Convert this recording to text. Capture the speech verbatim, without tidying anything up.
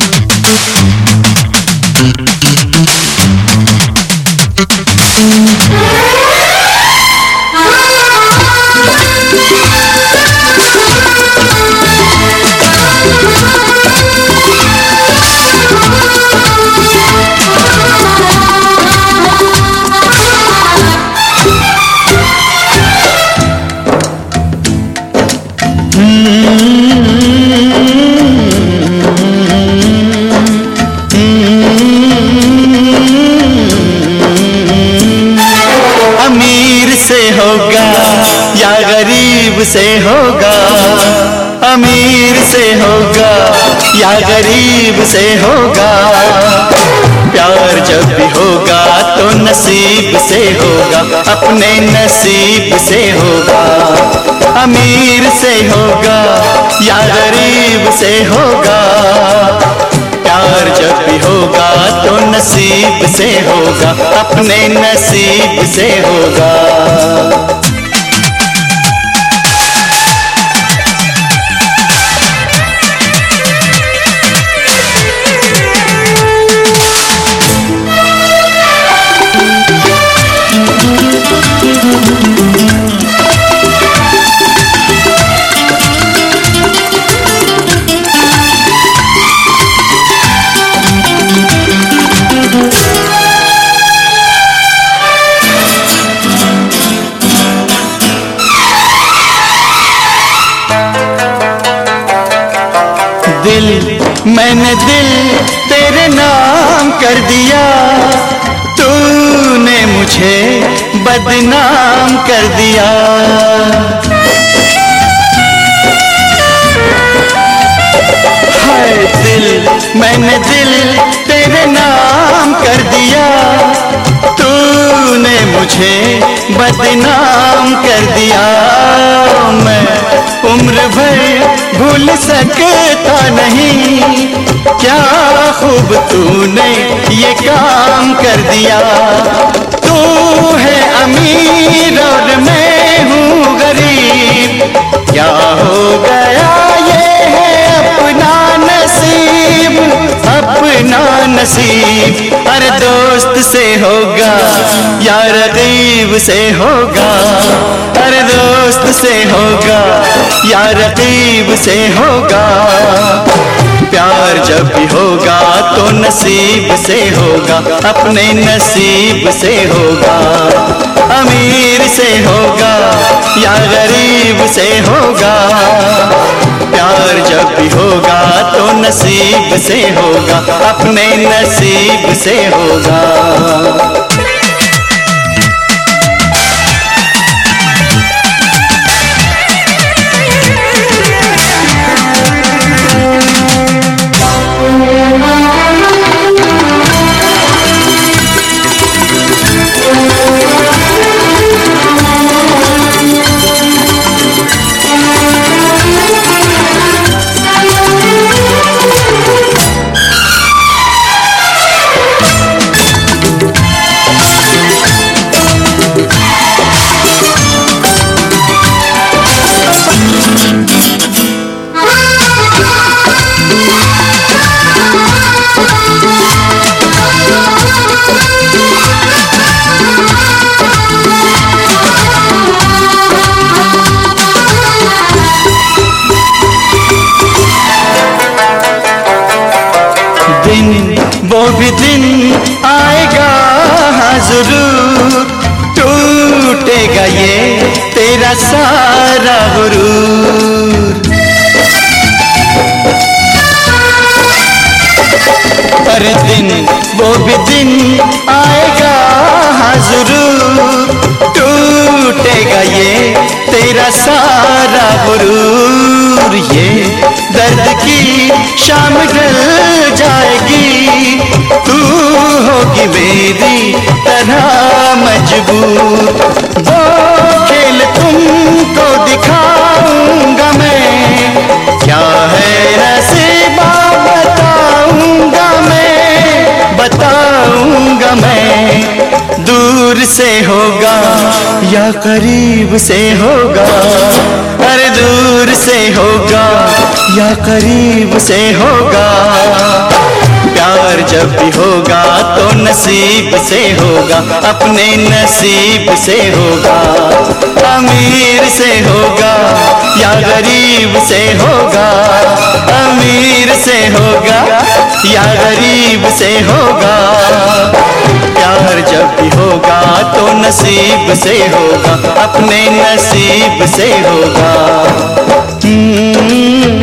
अमीर से होगा या गरीब से होगा, अमीर से होगा या गरीब से होगा, प्यार जब भी होगा तो नसीब से होगा, अपने नसीब से होगा। अमीर से होगा या गरीब से होगा, प्यार जब भी होगा तो नसीब से होगा, अपने नसीब से होगा। दिल मैंने दिल तेरे नाम कर दिया, तूने मुझे बदनाम कर दिया। हाय दिल मैंने दिल तेरे नाम कर दिया, तूने मुझे बदनाम कर दिया। मैं उम्र भर भूल सकता नहीं, क्या खूब तूने ये काम कर दिया। तू है अमीर और मैं हूँ गरीब, क्या हो गया ये है अपना नसीब, अपना नसीब। अरे दोस्त से होगा या रकीब से होगा, अरे दोस्त से होगा या रकीब से होगा, प्यार जब भी होगा तो नसीब से होगा, अपने नसीब से होगा। अमीर से होगा या गरीब से होगा, प्यार जब भी होगा तो नसीब से होगा, अपने नसीब से होगा। वो भी दिन आएगा हाँ जरूर, टूटेगा ये तेरा सारा गुरूर। हर दिन वो भी दिन आएगा हाँ जरूर, टूटेगा ये तेरा सारा गुरूर। ये दर्द की शाम ढल जाएगी, तू होगी मेरी तरह मजबूर। वो खेल तुमको दिखाऊंगा मैं, क्या है नसीबा बताऊंगा मैं, बताऊंगा मैं। दूर से होगा या करीब से होगा, अरे दूर से होगा या करीब से होगा, भी होगा तो नसीब से होगा, अपने नसीब से होगा। अमीर से होगा या गरीब से होगा, अमीर से होगा या गरीब से होगा। प्यार जब भी होगा तो नसीब से होगा, अपने नसीब से होगा।